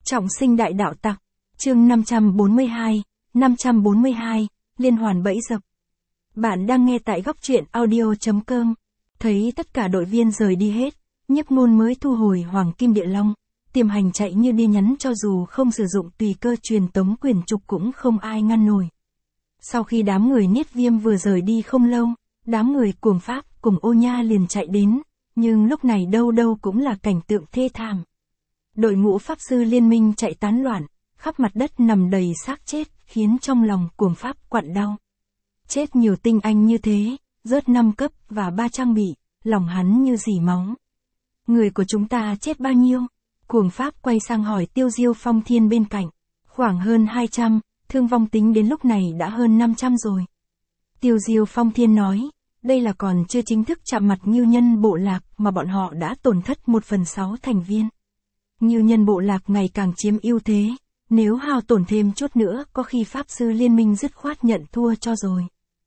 Trọng sinh đại đạo tặc. Chương 542, liên hoàn bẫy dập. Bạn đang nghe tại góc truyện audio.com. Thấy tất cả đội viên rời đi hết, Nhiếp Môn mới thu hồi Hoàng Kim Địa Long, tiềm hành chạy như điên nhắn cho dù không sử dụng tùy cơ truyền tống quyển trục cũng không ai ngăn nổi. Sau khi đám người Niết Viêm vừa rời đi không lâu, đám người Cuồng Pháp cùng Ô Nha liền chạy đến, nhưng lúc này đâu đâu cũng là cảnh tượng thê thảm. Đội ngũ Pháp Sư Liên Minh chạy tán loạn, khắp mặt đất nằm đầy xác chết, khiến trong lòng Cuồng Pháp quặn đau. Chết nhiều tinh anh như thế, rớt 5 cấp và 3 trang bị, lòng hắn như dỉ máu. Người của chúng ta chết bao nhiêu? Cuồng Pháp quay sang hỏi Tiêu Diêu Phong Thiên bên cạnh. Khoảng hơn 200, thương vong tính đến lúc này đã hơn 500 rồi. Tiêu Diêu Phong Thiên nói, đây là còn chưa chính thức chạm mặt Ngưu Nhân bộ lạc mà bọn họ đã tổn thất 1/6 thành viên. Ngưu Nhân bộ lạc ngày càng chiếm ưu thế, nếu hao tổn thêm chút nữa có khi Pháp Sư Liên Minh dứt khoát nhận thua cho rồi.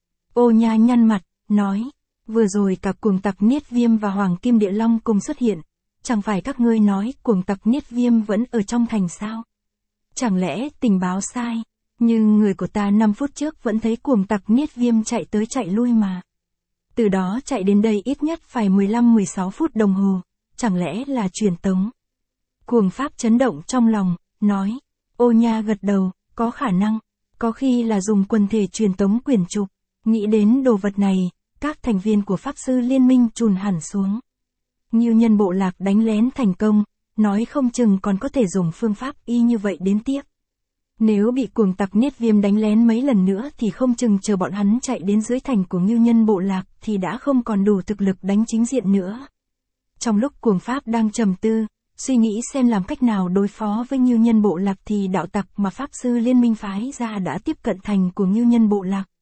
Ô Nha nhăn mặt, nói, vừa rồi cả cuồng tặc Niết Viêm và Hoàng Kim Địa Long cùng xuất hiện, chẳng phải các ngươi nói cuồng tặc Niết Viêm vẫn ở trong thành sao? Chẳng lẽ tình báo sai, nhưng người của ta 5 phút trước vẫn thấy cuồng tặc Niết Viêm chạy tới chạy lui mà. Từ đó chạy đến đây ít nhất phải 15-16 phút đồng hồ, chẳng lẽ là truyền tống? Cuồng Pháp chấn động trong lòng, nói, Ô Nha gật đầu, có khả năng, có khi là dùng quần thể truyền tống quyển trục. Nghĩ đến đồ vật này, các thành viên của Pháp Sư Liên Minh chùn hẳn xuống. Ngưu Nhân bộ lạc đánh lén thành công, nói không chừng còn có thể dùng phương pháp y như vậy đến tiếp. Nếu bị cuồng tặc Niết Viêm đánh lén mấy lần nữa thì không chừng chờ bọn hắn chạy đến dưới thành của Ngưu Nhân bộ lạc thì đã không còn đủ thực lực đánh chính diện nữa. Trong lúc Cuồng Pháp đang trầm tư, suy nghĩ xem làm cách nào đối phó với Ngưu Nhân bộ lạc thì đạo tặc mà Pháp Sư Liên Minh phái ra đã tiếp cận thành của Ngưu Nhân bộ lạc.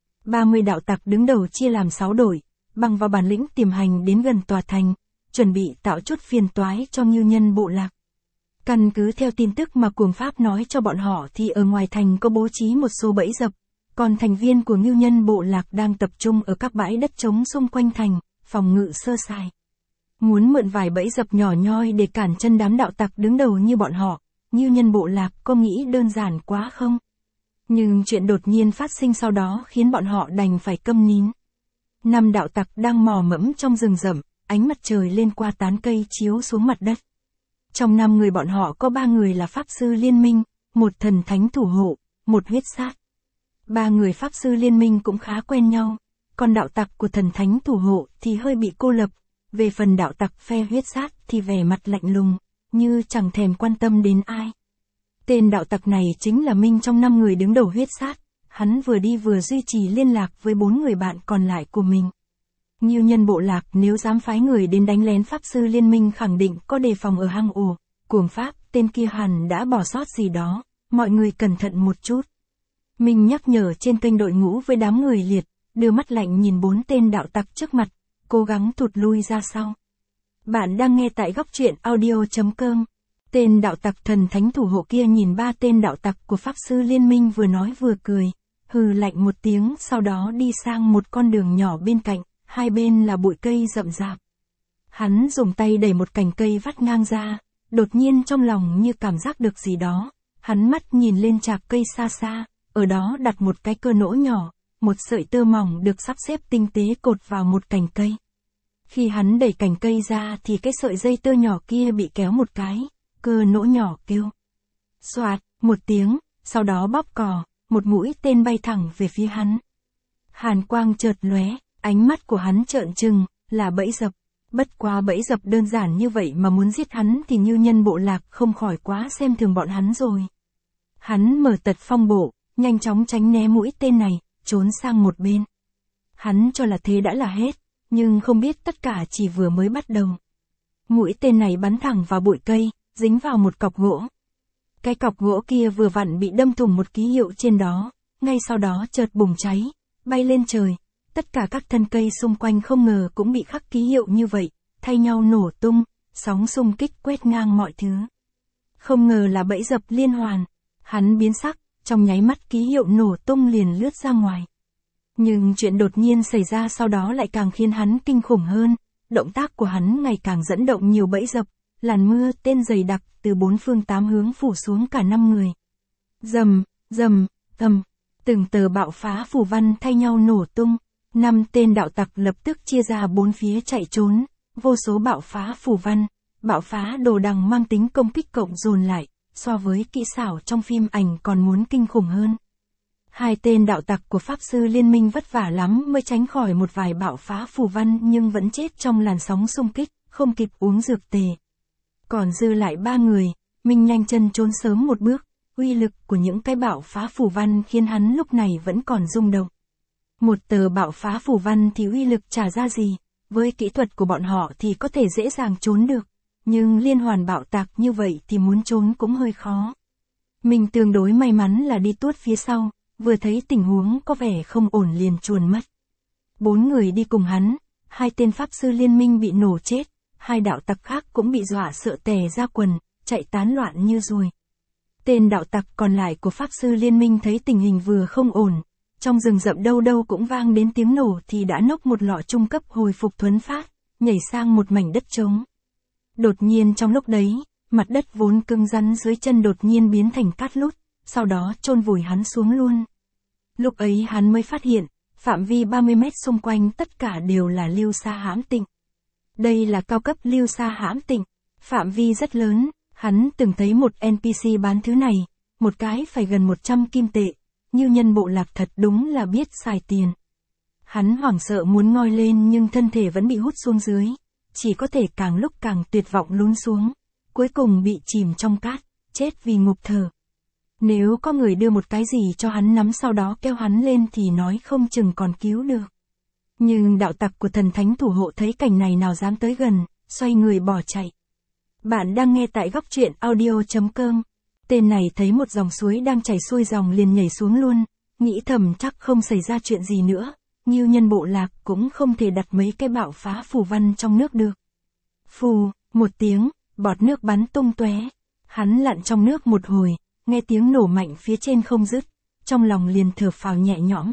30 đạo tặc đứng đầu chia làm 6 đội, bằng vào bản lĩnh tiềm hành đến gần tòa thành, chuẩn bị tạo chút phiền toái cho Ngưu Nhân bộ lạc. Căn cứ theo tin tức mà Cuồng Pháp nói cho bọn họ thì ở ngoài thành có bố trí một số bẫy dập, còn thành viên của Ngưu Nhân bộ lạc đang tập trung ở các bãi đất trống xung quanh thành, phòng ngự sơ sài. Muốn mượn vài bẫy dập nhỏ nhoi để cản chân đám đạo tặc đứng đầu như bọn họ, Ngưu Nhân bộ lạc có nghĩ đơn giản quá không? Nhưng chuyện đột nhiên phát sinh sau đó khiến bọn họ đành phải câm nín. 5 đạo tặc đang mò mẫm trong rừng rậm, ánh mặt trời lên qua tán cây chiếu xuống mặt đất. Trong 5 người bọn họ có 3 người là Pháp Sư Liên Minh, 1 thần thánh thủ hộ, 1 huyết sát. 3 người Pháp Sư Liên Minh cũng khá quen nhau, còn đạo tặc của thần thánh thủ hộ thì hơi bị cô lập. Về phần đạo tặc phe huyết sát thì vẻ mặt lạnh lùng, như chẳng thèm quan tâm đến ai. Tên đạo tặc này chính là Minh trong 5 người đứng đầu huyết sát, hắn vừa đi vừa duy trì liên lạc với 4 người bạn còn lại của mình. Ngưu Nhân bộ lạc nếu dám phái người đến đánh lén Pháp Sư Liên Minh khẳng định có đề phòng ở hang ổ, Cuồng Pháp, tên kia hẳn đã bỏ sót gì đó, mọi người cẩn thận một chút. Minh nhắc nhở trên kênh đội ngũ với đám người liệt, đưa mắt lạnh nhìn 4 tên đạo tặc trước mặt, cố gắng thụt lui ra sau. Bạn đang nghe tại góc truyện audio.com. Tên đạo tặc thần thánh thủ hộ kia nhìn 3 tên đạo tặc của Pháp Sư Liên Minh vừa nói vừa cười, hừ lạnh một tiếng sau đó đi sang một con đường nhỏ bên cạnh, hai bên là bụi cây rậm rạp. Hắn dùng tay đẩy một cành cây vắt ngang ra, đột nhiên trong lòng như cảm giác được gì đó, hắn mắt nhìn lên chạc cây xa xa, ở đó đặt một cái cơ nỗ nhỏ, một sợi tơ mỏng được sắp xếp tinh tế cột vào một cành cây. Khi hắn đẩy cành cây ra thì cái sợi dây tơ nhỏ kia bị kéo một cái, cơ nỗ nhỏ kêu. Xoạt, một tiếng, sau đó bóp cò, một mũi tên bay thẳng về phía hắn. Hàn quang chợt lóe, ánh mắt của hắn trợn trừng, là bẫy dập. Bất quá bẫy dập đơn giản như vậy mà muốn giết hắn thì Ngưu Nhân bộ lạc không khỏi quá xem thường bọn hắn rồi. Hắn mở tật phong bộ, nhanh chóng tránh né mũi tên này, trốn sang một bên. Hắn cho là thế đã là hết, nhưng không biết tất cả chỉ vừa mới bắt đầu. Mũi tên này bắn thẳng vào bụi cây, dính vào một cọc gỗ. Cái cọc gỗ kia vừa vặn bị đâm thủng một ký hiệu trên đó, ngay sau đó chợt bùng cháy, bay lên trời. Tất cả các thân cây xung quanh không ngờ cũng bị khắc ký hiệu như vậy, thay nhau nổ tung, sóng xung kích quét ngang mọi thứ. Không ngờ là bẫy dập liên hoàn. Hắn biến sắc, trong nháy mắt ký hiệu nổ tung liền lướt ra ngoài. Nhưng chuyện đột nhiên xảy ra sau đó lại càng khiến hắn kinh khủng hơn, động tác của hắn ngày càng dẫn động nhiều bẫy dập, làn mưa tên dày đặc từ bốn phương tám hướng phủ xuống cả 5 người. Rầm, rầm, ầm, từng tờ bạo phá phù văn thay nhau nổ tung, 5 tên đạo tặc lập tức chia ra 4 phía chạy trốn, vô số bạo phá phù văn, bạo phá đồ đằng mang tính công kích cộng dồn lại, so với kỹ xảo trong phim ảnh còn muốn kinh khủng hơn. 2 tên đạo tặc của Pháp Sư Liên minh vất vả lắm mới tránh khỏi một vài bạo phá phù văn nhưng vẫn chết trong làn sóng xung kích, không kịp uống dược tề. Còn dư lại 3 người, Minh nhanh chân trốn sớm một bước, uy lực của những cái bạo phá phù văn khiến hắn lúc này vẫn còn rung động. Một tờ bạo phá phù văn thì uy lực chả ra gì, với kỹ thuật của bọn họ thì có thể dễ dàng trốn được, nhưng liên hoàn bạo tạc như vậy thì muốn trốn cũng hơi khó. Mình tương đối may mắn là đi tuốt phía sau, vừa thấy tình huống có vẻ không ổn liền chuồn mất. 4 người đi cùng hắn, 2 tên Pháp Sư Liên minh bị nổ chết, 2 đạo tặc khác cũng bị dọa sợ tè ra quần, chạy tán loạn như ruồi. Tên đạo tặc còn lại của Pháp Sư Liên minh thấy tình hình vừa không ổn, trong rừng rậm đâu đâu cũng vang đến tiếng nổ thì đã nốc một lọ trung cấp hồi phục thuấn phát, nhảy sang một mảnh đất trống. Đột nhiên trong lúc đấy, mặt đất vốn cứng rắn dưới chân đột nhiên biến thành cát lút, sau đó chôn vùi hắn xuống luôn. Lúc ấy hắn mới phát hiện, phạm vi 30 mét xung quanh tất cả đều là lưu sa hãm tịnh. Đây là cao cấp lưu sa hãm tịnh, phạm vi rất lớn, hắn từng thấy một NPC bán thứ này, một cái phải gần 100 kim tệ, như nhân bộ lạc thật đúng là biết xài tiền. Hắn hoảng sợ muốn ngoi lên nhưng thân thể vẫn bị hút xuống dưới, chỉ có thể càng lúc càng tuyệt vọng lún xuống, cuối cùng bị chìm trong cát, chết vì ngụp thở. Nếu có người đưa một cái gì cho hắn nắm sau đó kéo hắn lên thì nói không chừng còn cứu được. Nhưng đạo tặc của thần thánh thủ hộ thấy cảnh này nào dám tới gần, xoay người bỏ chạy. Bạn đang nghe tại góc truyện audio.com. Tên này thấy một dòng suối đang chảy xuôi dòng liền nhảy xuống luôn, nghĩ thầm chắc không xảy ra chuyện gì nữa, Ngưu nhân bộ lạc cũng không thể đặt mấy cái bạo phá phù văn trong nước được. Phù, một tiếng, bọt nước bắn tung tóe. Hắn lặn trong nước một hồi, nghe tiếng nổ mạnh phía trên không dứt, trong lòng liền thở phào nhẹ nhõm.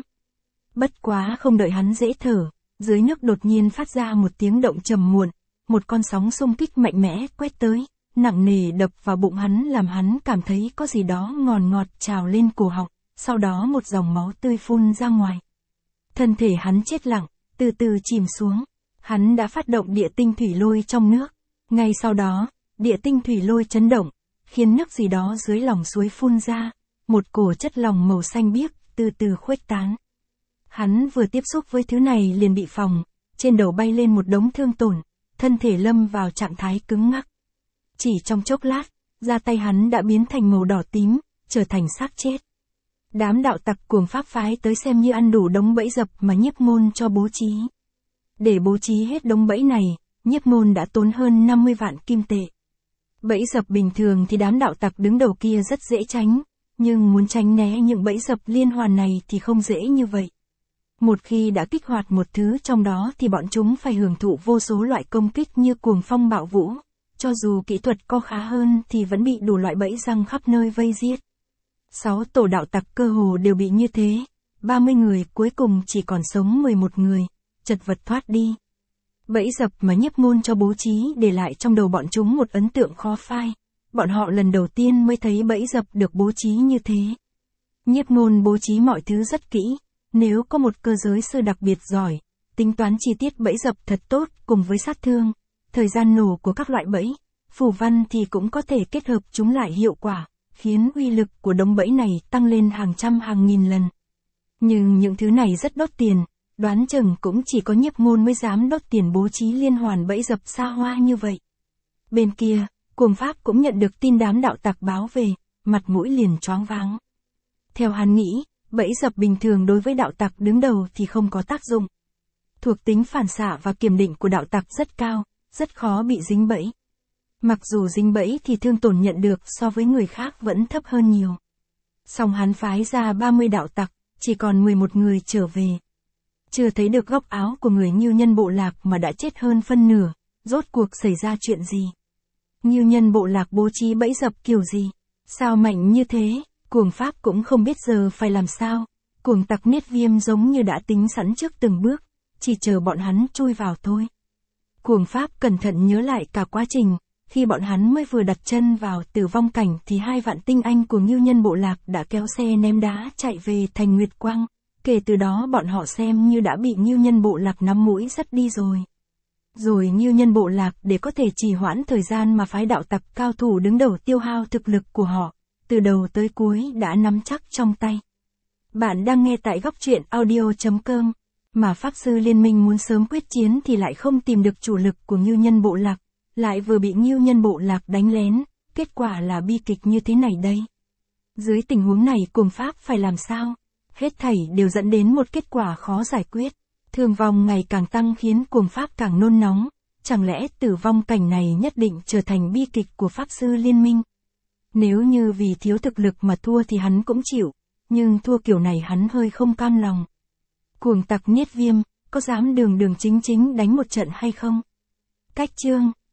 Bất quá không đợi hắn dễ thở, dưới nước đột nhiên phát ra một tiếng động trầm muộn, một con sóng xung kích mạnh mẽ quét tới, nặng nề đập vào bụng hắn làm hắn cảm thấy có gì đó ngọt ngọt trào lên cổ họng, sau đó một dòng máu tươi phun ra ngoài. Thân thể hắn chết lặng, từ từ chìm xuống. Hắn đã phát động địa tinh thủy lôi trong nước. Ngay sau đó, địa tinh thủy lôi chấn động, khiến nước gì đó dưới lòng suối phun ra, một cổ chất lỏng màu xanh biếc, từ từ khuếch tán. Hắn vừa tiếp xúc với thứ này liền bị phồng, trên đầu bay lên một đống thương tổn, thân thể lâm vào trạng thái cứng ngắc. Chỉ trong chốc lát, da tay hắn đã biến thành màu đỏ tím, trở thành xác chết. Đám đạo tặc cuồng pháp phái tới xem như ăn đủ đống bẫy dập mà Nhiếp Môn cho bố trí. Để bố trí hết đống bẫy này, Nhiếp Môn đã tốn hơn 50 vạn kim tệ. Bẫy dập bình thường thì đám đạo tặc đứng đầu kia rất dễ tránh, nhưng muốn tránh né những bẫy dập liên hoàn này thì không dễ như vậy. Một khi đã kích hoạt một thứ trong đó thì bọn chúng phải hưởng thụ vô số loại công kích như cuồng phong bạo vũ, cho dù kỹ thuật có khá hơn thì vẫn bị đủ loại bẫy răng khắp nơi vây giết. 6 tổ đạo tặc cơ hồ đều bị như thế, 30 người cuối cùng chỉ còn sống 11 người, chật vật thoát đi. Bẫy dập mà Nhiếp Môn cho bố trí để lại trong đầu bọn chúng một ấn tượng khó phai, bọn họ lần đầu tiên mới thấy bẫy dập được bố trí như thế. Nhiếp Môn bố trí mọi thứ rất kỹ, nếu có một cơ giới sư đặc biệt giỏi, tính toán chi tiết bẫy dập thật tốt cùng với sát thương, thời gian nổ của các loại bẫy, phù văn thì cũng có thể kết hợp chúng lại hiệu quả, khiến uy lực của đống bẫy này tăng lên hàng trăm hàng nghìn lần. Nhưng những thứ này rất đốt tiền, đoán chừng cũng chỉ có Nhiếp Môn mới dám đốt tiền bố trí liên hoàn bẫy dập xa hoa như vậy. Bên kia, cuồng pháp cũng nhận được tin đám đạo tặc báo về, mặt mũi liền choáng váng. Theo hắn nghĩ, bẫy dập bình thường đối với đạo tặc đứng đầu thì không có tác dụng. Thuộc tính phản xạ và kiểm định của đạo tặc rất cao, rất khó bị dính bẫy. Mặc dù dính bẫy thì thương tổn nhận được so với người khác vẫn thấp hơn nhiều. Song hắn phái ra 30 đạo tặc, chỉ còn 11 người trở về. Chưa thấy được góc áo của người Ngưu nhân bộ lạc mà đã chết hơn phân nửa, rốt cuộc xảy ra chuyện gì? Ngưu nhân bộ lạc bố trí bẫy dập kiểu gì? Sao mạnh như thế? Cuồng pháp cũng không biết giờ phải làm sao. Cuồng tặc Niết Viêm giống như đã tính sẵn trước từng bước, chỉ chờ bọn hắn chui vào thôi. Cuồng pháp cẩn thận nhớ lại cả quá trình, Khi bọn hắn mới vừa đặt chân vào Tử Vong Cảnh thì 2 vạn tinh anh của Ngưu Nhân bộ lạc đã kéo xe ném đá chạy về thành Nguyệt Quang. Kể từ đó bọn họ xem như đã bị Ngưu Nhân bộ lạc nắm mũi dắt đi rồi. Rồi Ngưu Nhân bộ lạc để có thể trì hoãn thời gian mà phái đạo tặc cao thủ đứng đầu tiêu hao thực lực của họ, từ đầu tới cuối đã nắm chắc trong tay. Bạn đang nghe tại góc truyện audio.com. Mà Pháp Sư Liên minh muốn sớm quyết chiến thì lại không tìm được chủ lực của Ngưu Nhân bộ lạc, lại vừa bị Ngưu Nhân bộ lạc đánh lén, kết quả là bi kịch như thế này đây. Dưới tình huống này Cuồng Pháp phải làm sao? Hết thảy đều dẫn đến một kết quả khó giải quyết. Thương vong ngày càng tăng khiến Cuồng Pháp càng nôn nóng, chẳng lẽ Tử Vong Cảnh này nhất định trở thành bi kịch của Pháp Sư Liên minh? Nếu như vì thiếu thực lực mà thua thì hắn cũng chịu, nhưng thua kiểu này hắn hơi không cam lòng. Cuồng tặc Niết Viêm, có dám đường đường chính chính đánh một trận hay không? Cách chương